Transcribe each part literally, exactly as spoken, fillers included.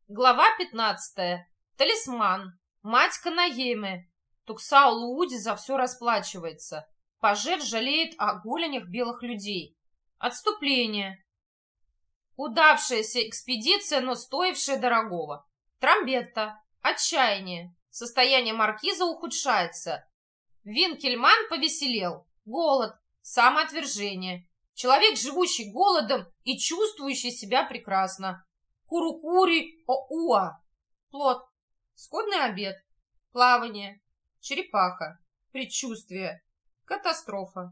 Глава пятнадцатая. Талисман. Мать Канаемы. Туксау Лууди за все расплачивается. Пажет жалеет о голенях белых людей. Отступление. Удавшаяся экспедиция, но стоившая дорогого. Трамбетта. Отчаяние. Состояние маркиза ухудшается. Винкельман повеселел. Голод. Самоотвержение. Человек, живущий голодом и чувствующий себя прекрасно. Курукури оуа. Плод. Скудный обед. Плавание. Черепаха. Предчувствие. Катастрофа.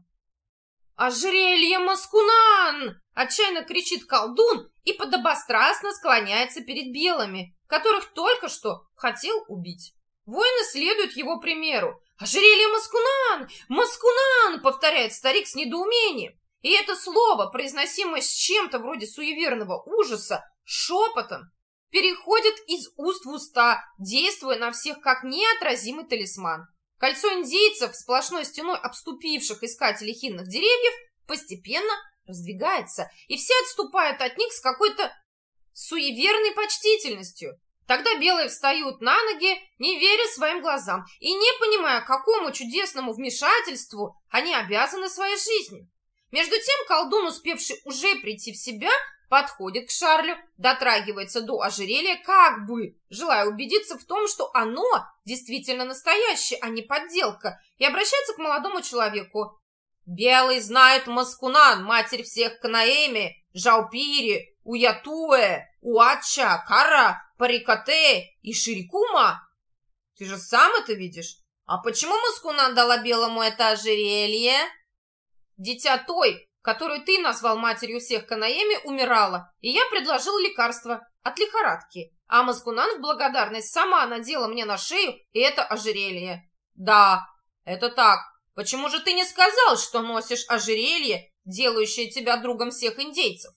«Ожерелье Маскунан!» — отчаянно кричит колдун и подобострастно склоняется перед белыми, которых только что хотел убить. Воины следуют его примеру. «Ожерелье Маскунан! Маскунан!» — повторяет старик с недоумением. И это слово, произносимое с чем-то вроде суеверного ужаса, шепотом, переходит из уст в уста, действуя на всех как неотразимый талисман. Кольцо индейцев, сплошной стеной обступивших искателей хинных деревьев, постепенно раздвигается, и все отступают от них с какой-то суеверной почтительностью. Тогда белые встают на ноги, не веря своим глазам и не понимая, какому чудесному вмешательству они обязаны своей жизнью. Между тем колдун, успевший уже прийти в себя, подходит к Шарлю, дотрагивается до ожерелья, как бы желая убедиться в том, что оно действительно настоящее, а не подделка, и обращается к молодому человеку. «Белый знает Маскунан, матерь всех Канаэми, Жаупири, Уятуэ, Уача, Кара, Парикате и Ширикума. Ты же сам это видишь? А почему Маскунан дала белому это ожерелье?» «Дитя той, которую ты назвал матерью всех Канаэми, умирала, и я предложил лекарство от лихорадки, а Маскунан в благодарность сама надела мне на шею и это ожерелье». «Да, это так. Почему же ты не сказал, что носишь ожерелье, делающее тебя другом всех индейцев?»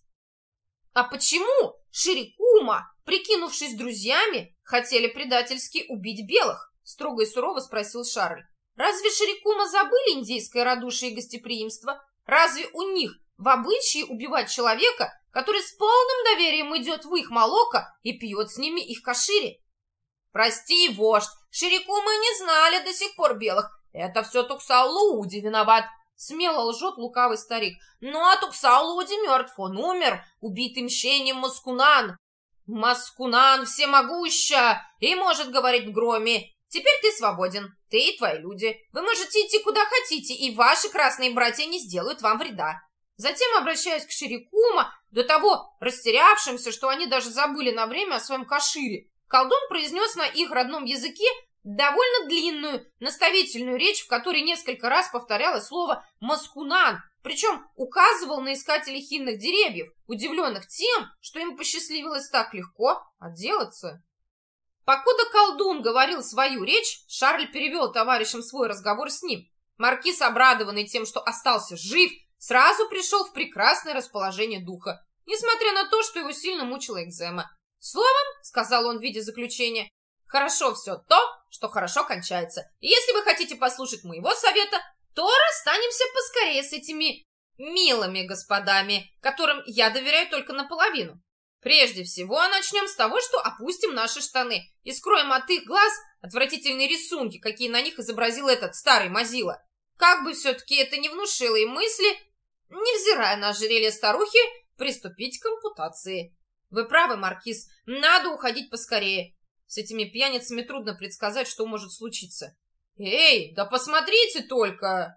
«А почему Ширикума, прикинувшись друзьями, хотели предательски убить белых?» строго и сурово спросил Шарль. «Разве Ширикума забыли индейское радушие и гостеприимство? Разве у них в обычае убивать человека, который с полным доверием идет в их молоко и пьет с ними их кашири?» «Прости, вождь, Ширикумы не знали до сих пор белых. Это все Туксау Лууди виноват», — смело лжет лукавый старик. «Ну а Туксау Лууди мертв, он умер, убитый мщением Маскунан. Маскунан всемогуща и может говорить в громе. Теперь ты свободен, ты и твои люди. Вы можете идти куда хотите, и ваши красные братья не сделают вам вреда». Затем, обращаясь к Ширикума, до того растерявшимся, что они даже забыли на время о своем кашире, колдун произнес на их родном языке довольно длинную, наставительную речь, в которой несколько раз повторялось слово «маскунан», причем указывал на искателей хинных деревьев, удивленных тем, что им посчастливилось так легко отделаться. Покуда колдун говорил свою речь, Шарль перевел товарищам свой разговор с ним. Маркиз, обрадованный тем, что остался жив, сразу пришел в прекрасное расположение духа, несмотря на то, что его сильно мучила экзема. «Словом, — сказал он в виде заключения, — хорошо все то, что хорошо кончается. И если вы хотите послушать моего совета, то расстанемся поскорее с этими милыми господами, которым я доверяю только наполовину. Прежде всего, начнем с того, что опустим наши штаны и скроем от их глаз отвратительные рисунки, какие на них изобразил этот старый мазила. Как бы все-таки это не внушило им мысли, невзирая на ожерелье старухи, приступить к ампутации. Вы правы, маркиз, надо уходить поскорее. С этими пьяницами трудно предсказать, что может случиться. Эй, да посмотрите только!»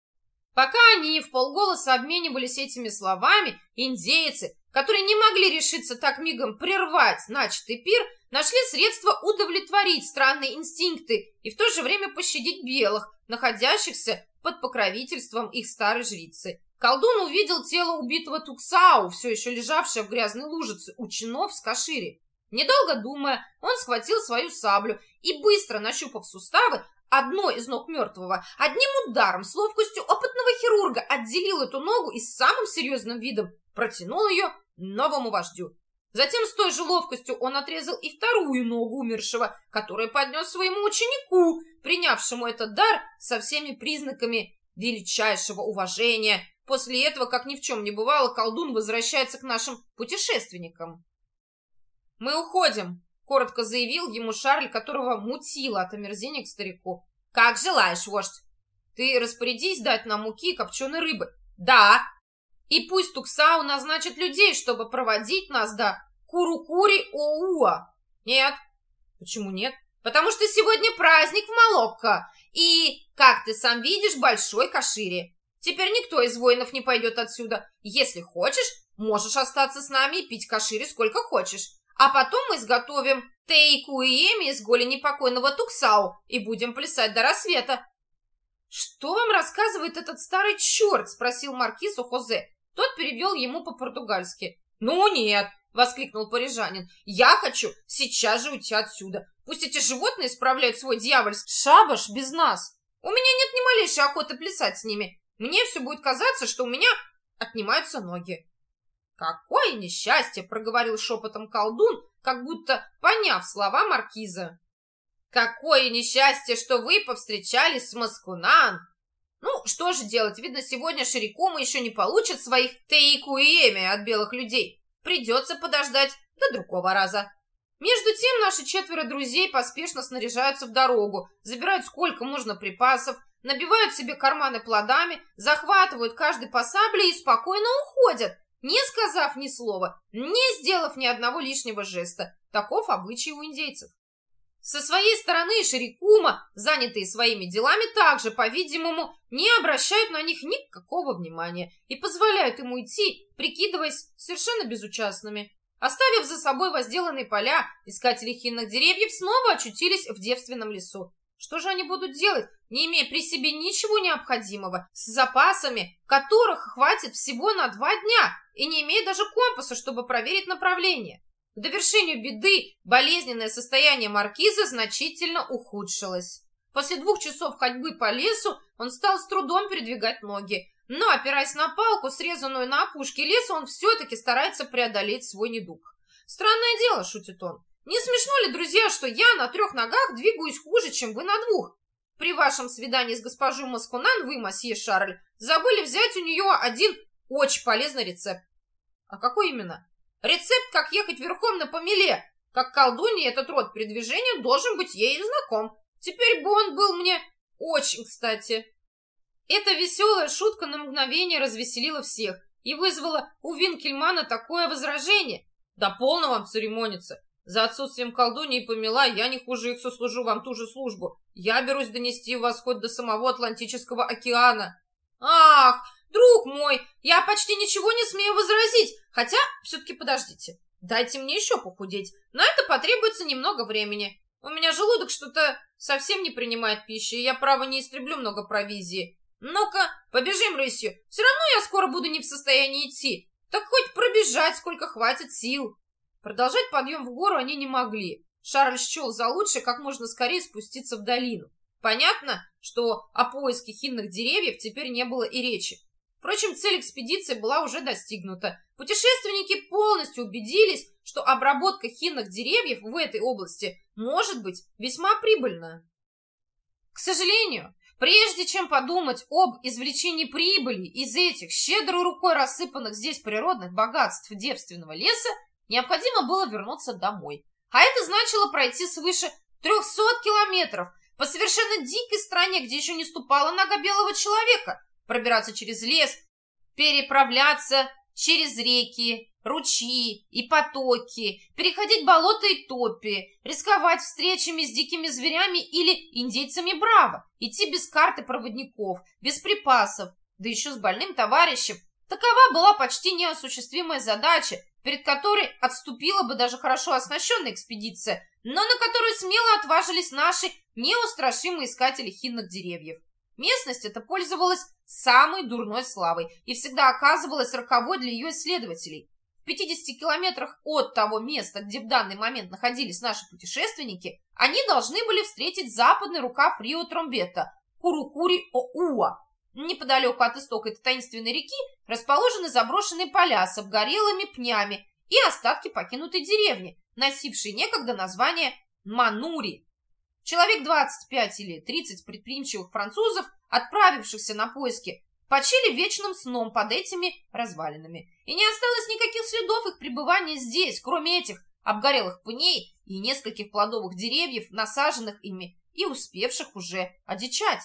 Пока они вполголоса обменивались этими словами, индейцы, которые не могли решиться так мигом прервать начатый пир, нашли средства удовлетворить странные инстинкты и в то же время пощадить белых, находящихся под покровительством их старой жрицы. Колдун увидел тело убитого Туксау, все еще лежавшее в грязной лужице у чинов с кашири. Недолго думая, он схватил свою саблю и, быстро нащупав суставы, одной из ног мертвого, одним ударом с ловкостью опытного хирурга отделил эту ногу и с самым серьезным видом протянул ее новому вождю. Затем с той же ловкостью он отрезал и вторую ногу умершего, которую поднес своему ученику, принявшему этот дар со всеми признаками величайшего уважения. После этого, как ни в чем не бывало, колдун возвращается к нашим путешественникам. «Мы уходим», коротко заявил ему Шарль, которого мутило от омерзения к старику. «Как желаешь, вождь. Ты распорядись дать нам муки и копченой рыбы». «Да». «И пусть Туксау назначит людей, чтобы проводить нас до Курукури-Оуа». «Нет». «Почему нет?» «Потому что сегодня праздник в Молокко. И, как ты сам видишь, большой Кашири. Теперь никто из воинов не пойдет отсюда. Если хочешь, можешь остаться с нами и пить Кашири сколько хочешь. А потом мы изготовим тейку-иеми из голени покойного Туксау и будем плясать до рассвета». «Что вам рассказывает этот старый черт?» — спросил маркиз у Хозе. Тот перевел ему по-португальски. «Ну нет!» — воскликнул парижанин. «Я хочу сейчас же уйти отсюда. Пусть эти животные справляют свой дьявольский шабаш без нас. У меня нет ни малейшей охоты плясать с ними. Мне все будет казаться, что у меня отнимаются ноги». «Какое несчастье!» — проговорил шепотом колдун, как будто поняв слова маркиза. «Какое несчастье, что вы повстречались с Маскунан!» «Ну, что же делать? Видно, сегодня Ширикума еще не получит своих тейку-иеми от белых людей. Придется подождать до другого раза». Между тем наши четверо друзей поспешно снаряжаются в дорогу, забирают сколько можно припасов, набивают себе карманы плодами, захватывают каждый по сабле и спокойно уходят, не сказав ни слова, не сделав ни одного лишнего жеста. Таков обычай у индейцев. Со своей стороны Ширикума, занятые своими делами, также, по-видимому, не обращают на них никакого внимания и позволяют им уйти, прикидываясь совершенно безучастными. Оставив за собой возделанные поля, искатели хинных деревьев снова очутились в девственном лесу. Что же они будут делать, не имея при себе ничего необходимого, с запасами, которых хватит всего на два дня, и не имея даже компаса, чтобы проверить направление? К довершению беды болезненное состояние маркиза значительно ухудшилось. После двух часов ходьбы по лесу он стал с трудом передвигать ноги, но, опираясь на палку, срезанную на опушке леса, он все-таки старается преодолеть свой недуг. «Странное дело», — шутит он. «Не смешно ли, друзья, что я на трех ногах двигаюсь хуже, чем вы на двух? При вашем свидании с госпожой Маскунан вы, мосье Шарль, забыли взять у нее один очень полезный рецепт». «А какой именно?» «Рецепт, как ехать верхом на помеле. Как колдунья, этот род передвижения должен быть ей знаком. Теперь бы он был мне очень кстати». Эта веселая шутка на мгновение развеселила всех и вызвала у Винкельмана такое возражение. «Да полно вам церемониться. За отсутствием колдуньи и помела я не хуже их сослужу вам ту же службу. Я берусь донести вас хоть до самого Атлантического океана». «Ах, друг мой, я почти ничего не смею возразить, хотя все-таки подождите. Дайте мне еще похудеть. На это потребуется немного времени. У меня желудок что-то совсем не принимает пищи, и я, право, не истреблю много провизии. Ну-ка, побежим рысью. Все равно я скоро буду не в состоянии идти. Так хоть пробежать, сколько хватит сил». Продолжать подъем в гору они не могли. Шарль счел за лучшее как можно скорее спуститься в долину. Понятно, что о поиске хинных деревьев теперь не было и речи. Впрочем, цель экспедиции была уже достигнута. Путешественники полностью убедились, что обработка хинных деревьев в этой области может быть весьма прибыльна. К сожалению, прежде чем подумать об извлечении прибыли из этих щедрой рукой рассыпанных здесь природных богатств девственного леса, необходимо было вернуться домой. А это значило пройти свыше трехсот километров по совершенно дикой стране, где еще не ступала нога белого человека, пробираться через лес, переправляться через реки, ручьи и потоки, переходить болота и топи, рисковать встречами с дикими зверями или индейцами браво, идти без карты проводников, без припасов, да еще с больным товарищем. Такова была почти неосуществимая задача, перед которой отступила бы даже хорошо оснащенная экспедиция, но на которую смело отважились наши неустрашимые искатели хинных деревьев. Местность эта пользовалась самой дурной славой и всегда оказывалась роковой для ее исследователей. В пятидесяти километрах от того места, где в данный момент находились наши путешественники, они должны были встретить западный рукав Рио Тромбета, Курукури-Оуа. Неподалеку от истока этой таинственной реки расположены заброшенные поля с обгорелыми пнями и остатки покинутой деревни, носившей некогда название Манури. Человек двадцать пять или тридцать предприимчивых французов, отправившихся на поиски, почили вечным сном под этими развалинами. И не осталось никаких следов их пребывания здесь, кроме этих обгорелых пней и нескольких плодовых деревьев, насаженных ими и успевших уже одичать.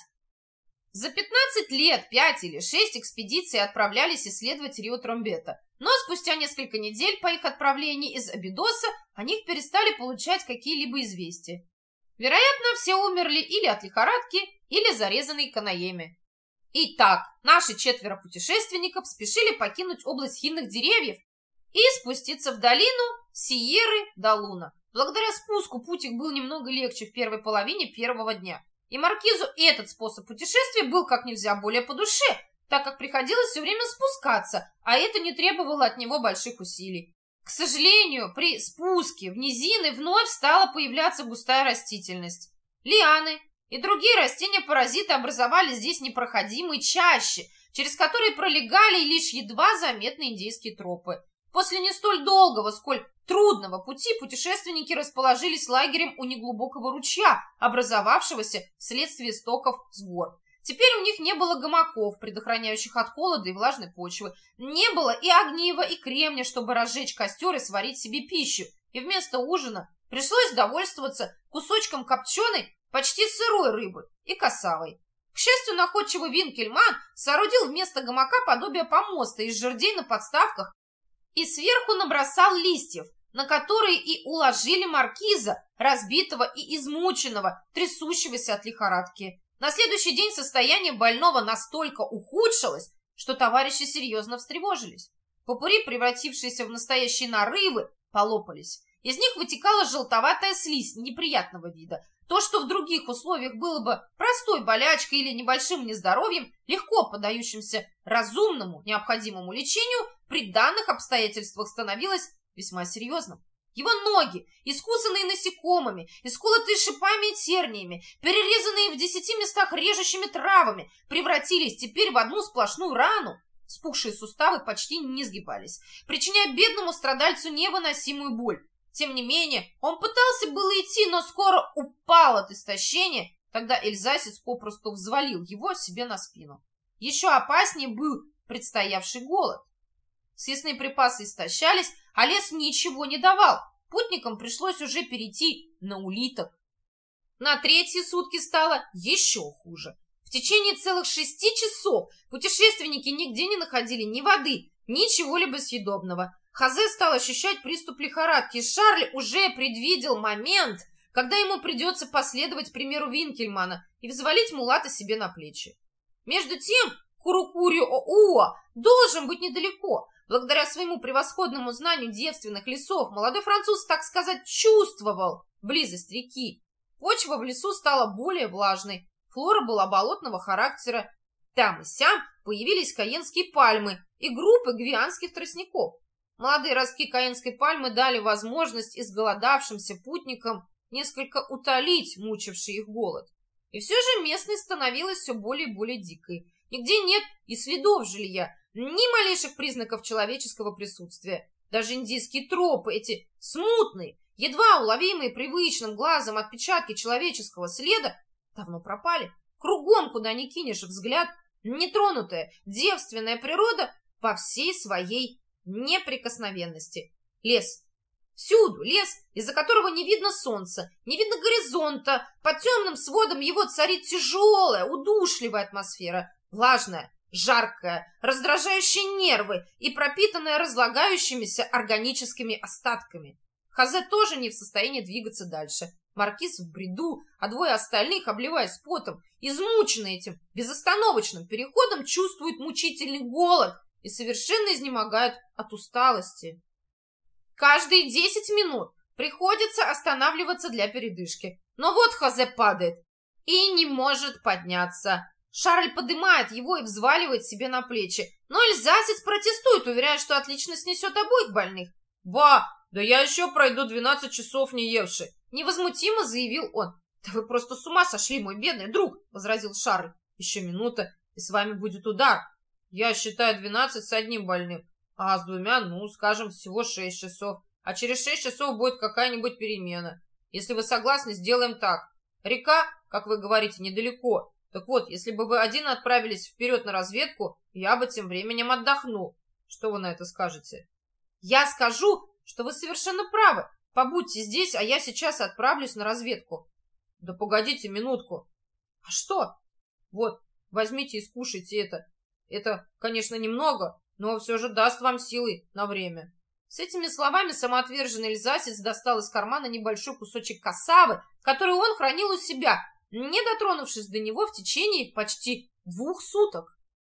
За пятнадцать лет пять или шесть экспедиций отправлялись исследовать Рио-Тромбета, но спустя несколько недель по их отправлении из Абидоса о них перестали получать какие-либо известия. Вероятно, все умерли или от лихорадки, или зарезанные канаеми. Итак, наши четверо путешественников спешили покинуть область хинных деревьев и спуститься в долину Сиерры-да-Луна. Благодаря спуску путик был немного легче в первой половине первого дня. И маркизу этот способ путешествия был как нельзя более по душе, так как приходилось все время спускаться, а это не требовало от него больших усилий. К сожалению, при спуске в низины вновь стала появляться густая растительность. Лианы и другие растения-паразиты образовали здесь непроходимые чащи, через которые пролегали лишь едва заметные индейские тропы. После не столь долгого, сколь трудного пути путешественники расположились лагерем у неглубокого ручья, образовавшегося вследствие стоков с гор. Теперь у них не было гамаков, предохраняющих от холода и влажной почвы, не было и огнива, и кремня, чтобы разжечь костер и сварить себе пищу, и вместо ужина пришлось довольствоваться кусочком копченой, почти сырой рыбы и косавой. К счастью, находчивый Винкельман соорудил вместо гамака подобие помоста из жердей на подставках и сверху набросал листьев, на которые и уложили маркиза, разбитого и измученного, трясущегося от лихорадки. На следующий день состояние больного настолько ухудшилось, что товарищи серьезно встревожились. Попури, превратившиеся в настоящие нарывы, полопались. Из них вытекала желтоватая слизь неприятного вида. То, что в других условиях было бы простой болячкой или небольшим нездоровьем, легко поддающимся разумному, необходимому лечению, при данных обстоятельствах становилось весьма серьезным. Его ноги, искусанные насекомыми, исколотые шипами и терниями, перерезанные в десяти местах режущими травами, превратились теперь в одну сплошную рану. Спухшие суставы почти не сгибались, причиняя бедному страдальцу невыносимую боль. Тем не менее, он пытался было идти, но скоро упал от истощения, тогда эльзасец попросту взвалил его себе на спину. Еще опаснее был предстоявший голод. Съестные припасы истощались, а лес ничего не давал. Путникам пришлось уже перейти на улиток. На третьи сутки стало еще хуже. В течение целых шести часов путешественники нигде не находили ни воды, ни чего-либо съедобного. Хозе стал ощущать приступ лихорадки, и Шарль уже предвидел момент, когда ему придется последовать примеру Винкельмана и взвалить мулата себе на плечи. Между тем, Курукурио-Уа должен быть недалеко. Благодаря своему превосходному знанию девственных лесов молодой француз, так сказать, чувствовал близость реки. Почва в лесу стала более влажной, флора была болотного характера. Там и сям появились каенские пальмы и группы гвианских тростников. Молодые ростки каенской пальмы дали возможность изголодавшимся путникам несколько утолить мучивший их голод. И все же местность становилась все более и более дикой. Нигде нет и следов жилья, ни малейших признаков человеческого присутствия. Даже индийские тропы, эти смутные, едва уловимые привычным глазом отпечатки человеческого следа, давно пропали. Кругом, куда ни кинешь взгляд, нетронутая девственная природа во всей своей неприкосновенности. Лес. Всюду лес, из-за которого не видно солнца, не видно горизонта. Под темным сводом его царит тяжелая, удушливая атмосфера, влажная, жаркая, раздражающая нервы и пропитанная разлагающимися органическими остатками. Хозе тоже не в состоянии двигаться дальше. Маркиз в бреду, а двое остальных, обливаясь потом, измученные этим безостановочным переходом, чувствуют мучительный голод и совершенно изнемогают от усталости. Каждые десять минут приходится останавливаться для передышки. Но вот Хозе падает и не может подняться. Шарль поднимает его и взваливает себе на плечи. Но эльзасец протестует, уверяя, что отлично снесет обоих больных. «Ба, да я еще пройду двенадцать часов не евший!» Невозмутимо заявил он. «Да вы просто с ума сошли, мой бедный друг!» — возразил Шарль. «Еще минута, и с вами будет удар. Я считаю двенадцать с одним больным, а с двумя, ну, скажем, всего шесть часов. А через шесть часов будет какая-нибудь перемена. Если вы согласны, сделаем так. Река, как вы говорите, недалеко. Так вот, если бы вы один отправились вперед на разведку, я бы тем временем отдохнул. Что вы на это скажете?» «Я скажу, что вы совершенно правы. Побудьте здесь, а я сейчас отправлюсь на разведку. Да погодите минутку. А что? Вот, возьмите и скушайте это. Это, конечно, немного, но все же даст вам силы на время. С этими словами самоотверженный эльзасец достал из кармана небольшой кусочек кассавы, который он хранил у себя, не дотронувшись до него в течение почти двух суток.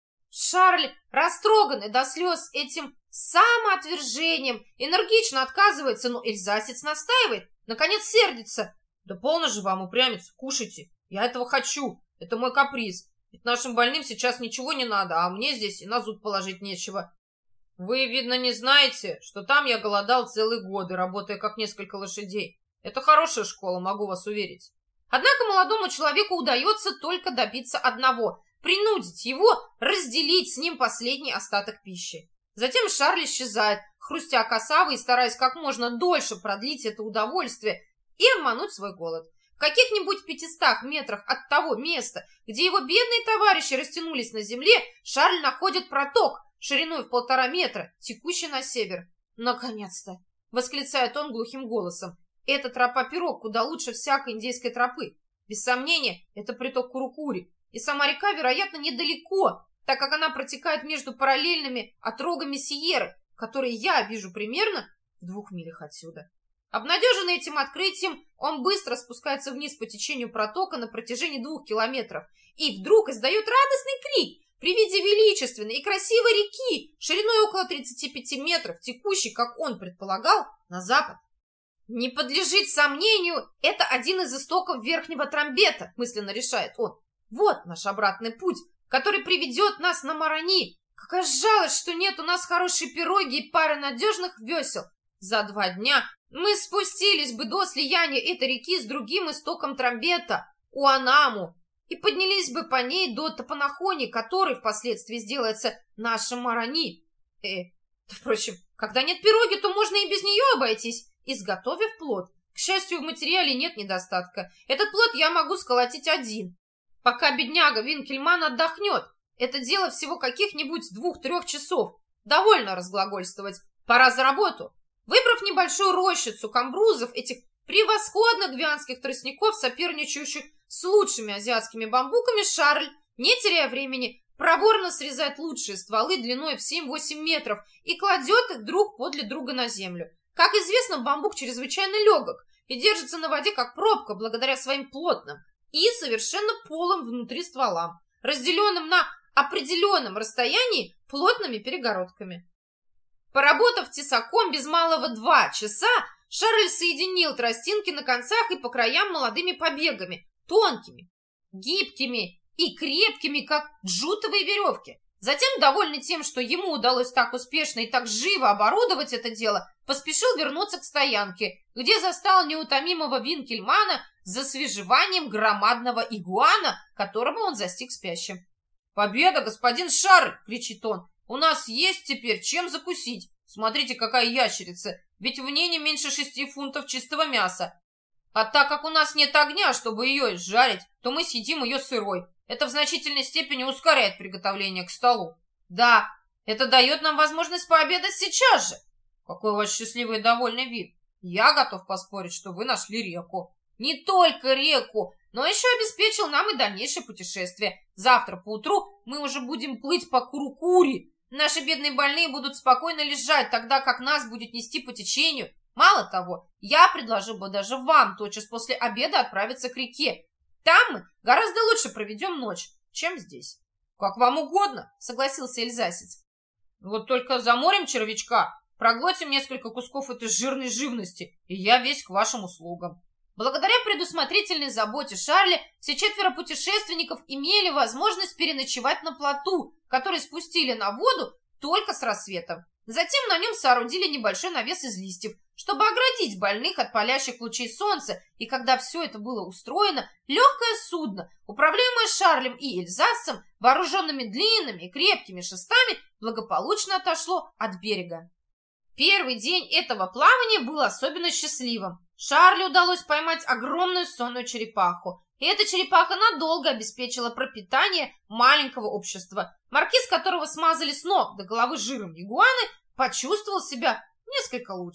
Шарль, растроганный до слез этим самоотвержением, энергично отказывается, но эльзасец настаивает, наконец сердится. Да полно же вам упрямиться, кушайте, я этого хочу, это мой каприз, ведь нашим больным сейчас ничего не надо, а мне здесь и на зуб положить нечего. Вы, видно, не знаете, что там я голодал целые годы, работая как несколько лошадей. Это хорошая школа, могу вас уверить. Однако молодому человеку удается только добиться одного – принудить его разделить с ним последний остаток пищи. Затем Шарль исчезает, хрустя кассавой и стараясь как можно дольше продлить это удовольствие и обмануть свой голод. В каких-нибудь пятистах метрах от того места, где его бедные товарищи растянулись на земле, Шарль находит проток шириной в полтора метра, текущий на север. «Наконец-то!» — восклицает он глухим голосом. «Это тропа-пирог, куда лучше всякой индейской тропы. Без сомнения, это приток Курукури, и сама река, вероятно, недалеко, так как она протекает между параллельными отрогами Сиерры, которые я вижу примерно в двух милях отсюда». Обнадеженный этим открытием, он быстро спускается вниз по течению протока на протяжении двух километров и вдруг издает радостный крик при виде величественной и красивой реки, шириной около тридцати пяти метров, текущей, как он предполагал, на запад. «Не подлежит сомнению, это один из истоков Верхнего Трамбета», мысленно решает он. «Вот наш обратный путь, который приведет нас на Марани. Какая жалость, что нет у нас хорошей пироги и пары надежных весел. За два дня мы спустились бы до слияния этой реки с другим истоком Трамбета, Уанаму, и поднялись бы по ней до Топанахони, который впоследствии сделается нашим Марани. Э, впрочем, когда нет пироги, то можно и без нее обойтись, изготовив плод. К счастью, в материале нет недостатка. Этот плод я могу сколотить один. Пока бедняга Винкельман отдохнет. Это дело всего каких-нибудь двух-трех часов. Довольно разглагольствовать. Пора за работу». Выбрав небольшую рощицу камбрузов, этих превосходных гвианских тростников, соперничающих с лучшими азиатскими бамбуками, Шарль, не теряя времени, проворно срезает лучшие стволы длиной в семь-восемь метров и кладет их друг подле друга на землю. Как известно, бамбук чрезвычайно легок и держится на воде как пробка благодаря своим плотным и совершенно полым внутри стволам, разделенным на определенном расстоянии плотными перегородками. Поработав тесаком без малого два часа, Шарль соединил тростинки на концах и по краям молодыми побегами, тонкими, гибкими и крепкими, как джутовые веревки. Затем, довольный тем, что ему удалось так успешно и так живо оборудовать это дело, поспешил вернуться к стоянке, где застал неутомимого Винкельмана за свежеванием громадного игуана, которого он застиг спящим. «Победа, господин Шарль!» — кричит он. «У нас есть теперь чем закусить. Смотрите, какая ящерица, ведь в ней не меньше шести фунтов чистого мяса. А так как у нас нет огня, чтобы ее изжарить, то мы съедим ее сырой. Это в значительной степени ускоряет приготовление к столу. Да, это дает нам возможность пообедать сейчас же. Какой у вас счастливый и довольный вид. Я готов поспорить, что вы нашли реку. Не только реку, но еще обеспечил нам и дальнейшее путешествие. Завтра поутру мы уже будем плыть по Курукури. Наши бедные больные будут спокойно лежать, тогда как нас будет нести по течению. Мало того, я предложил бы даже вам тотчас после обеда отправиться к реке. Там мы гораздо лучше проведем ночь, чем здесь». «Как вам угодно», — согласился эльзасец. «Вот только заморим червячка, проглотим несколько кусков этой жирной живности, и я весь к вашим услугам». Благодаря предусмотрительной заботе Шарля все четверо путешественников имели возможность переночевать на плоту, который спустили на воду только с рассветом. Затем на нем соорудили небольшой навес из листьев, чтобы оградить больных от палящих лучей солнца, и когда все это было устроено, легкое судно, управляемое Шарлем и эльзасцем, вооруженными длинными и крепкими шестами, благополучно отошло от берега. Первый день этого плавания был особенно счастливым. Шарлю удалось поймать огромную сонную черепаху, и эта черепаха надолго обеспечила пропитание маленького общества. Маркиз, которого смазали с ног до головы жиром ягуаны, почувствовал себя несколько лучше.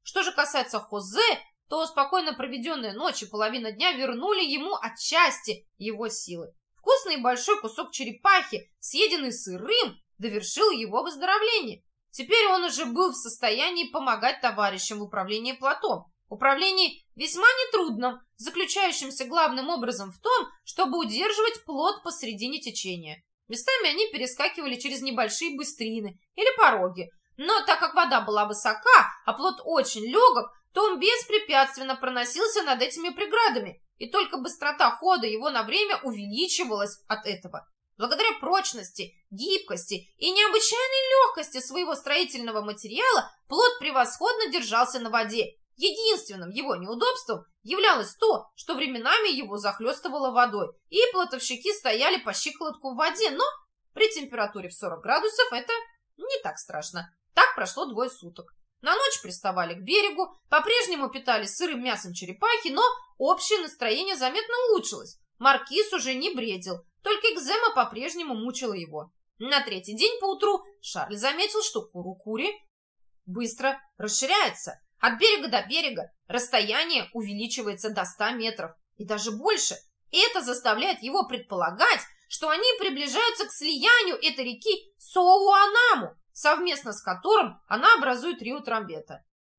Что же касается Хозе, то спокойно проведенная ночь и половина дня вернули ему отчасти его силы. Вкусный большой кусок черепахи, съеденный сырым, довершил его выздоровление. Теперь он уже был в состоянии помогать товарищам в управлении плотом. Управлении весьма нетрудном, заключающемся главным образом в том, чтобы удерживать плот посредине течения. Местами они перескакивали через небольшие быстрины или пороги, но так как вода была высока, а плот очень легок, то он беспрепятственно проносился над этими преградами, и только быстрота хода его на время увеличивалась от этого. Благодаря прочности, гибкости и необычайной легкости своего строительного материала плот превосходно держался на воде. Единственным его неудобством являлось то, что временами его захлестывало водой, и плотовщики стояли по щиколотку в воде, но при температуре в сорок градусов это не так страшно. Так прошло двое суток. На ночь приставали к берегу, по-прежнему питались сырым мясом черепахи, но общее настроение заметно улучшилось. Маркиз уже не бредил, только экзема по-прежнему мучила его. На третий день поутру Шарль заметил, что Курукури быстро расширяется. От берега до берега расстояние увеличивается до ста метров и даже больше. И это заставляет его предполагать, что они приближаются к слиянию этой реки с Оуанаму, совместно с которым она образует Рио Трамбета.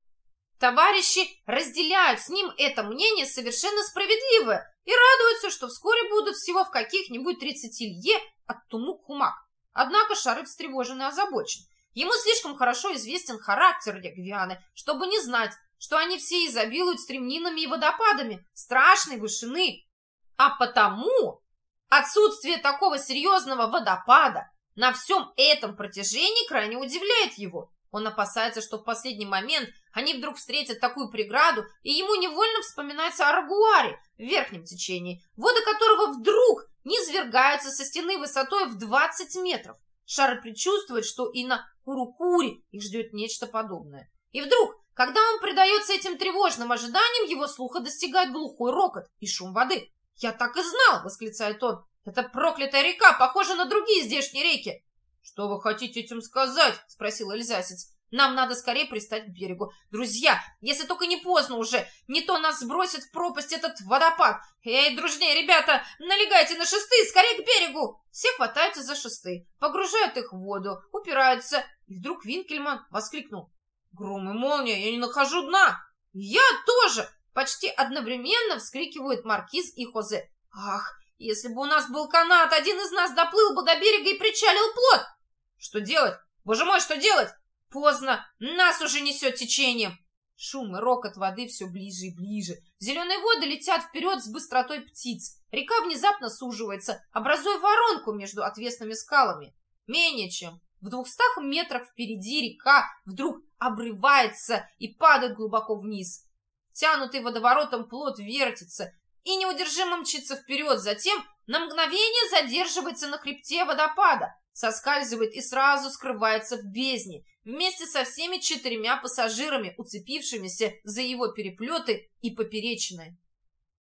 Товарищи разделяют с ним это мнение совершенно справедливое и радуются, что вскоре будут всего в каких-нибудь тридцати лье от Тумук-Хумак. Однако Шарль встревожен и озабочен. Ему слишком хорошо известен характер Гвианы, чтобы не знать, что они все изобилуют стремнинами и водопадами страшной вышины. А потому отсутствие такого серьезного водопада на всем этом протяжении крайне удивляет его. Он опасается, что в последний момент они вдруг встретят такую преграду, и ему невольно вспоминается Арагуари в верхнем течении, воды которого вдруг низвергаются со стены высотой в двадцать метров. Шарль предчувствует, что и на Курукури их ждет нечто подобное. И вдруг, когда он предается этим тревожным ожиданиям, его слуха достигает глухой рокот и шум воды. «Я так и знал!» — восклицает он. «Эта проклятая река похожа на другие здешние реки!» «Что вы хотите этим сказать?» — спросил эльзасец. «Нам надо скорее пристать к берегу. Друзья, если только не поздно уже, не то нас сбросит в пропасть этот водопад. Эй, дружнее, ребята, налегайте на шесты, скорее к берегу!» Все хватаются за шесты, погружают их в воду, упираются. И вдруг Винкельман воскликнул: «Гром и молния, я не нахожу дна!» «Я тоже!» — почти одновременно вскрикивают Маркиз и Хозе. «Ах, если бы у нас был канат, один из нас доплыл бы до берега и причалил плот!» «Что делать? Боже мой, что делать?» «Поздно! Нас уже несет течением!» Шум и рокот воды все ближе и ближе. Зеленые воды летят вперед с быстротой птиц. Река внезапно суживается, образуя воронку между отвесными скалами. Менее чем в двухстах метрах впереди река вдруг обрывается и падает глубоко вниз. Тянутый водоворотом плот вертится и неудержимо мчится вперед, затем на мгновение задерживается на хребте водопада, соскальзывает и сразу скрывается в бездне, вместе со всеми четырьмя пассажирами, уцепившимися за его переплеты и поперечины.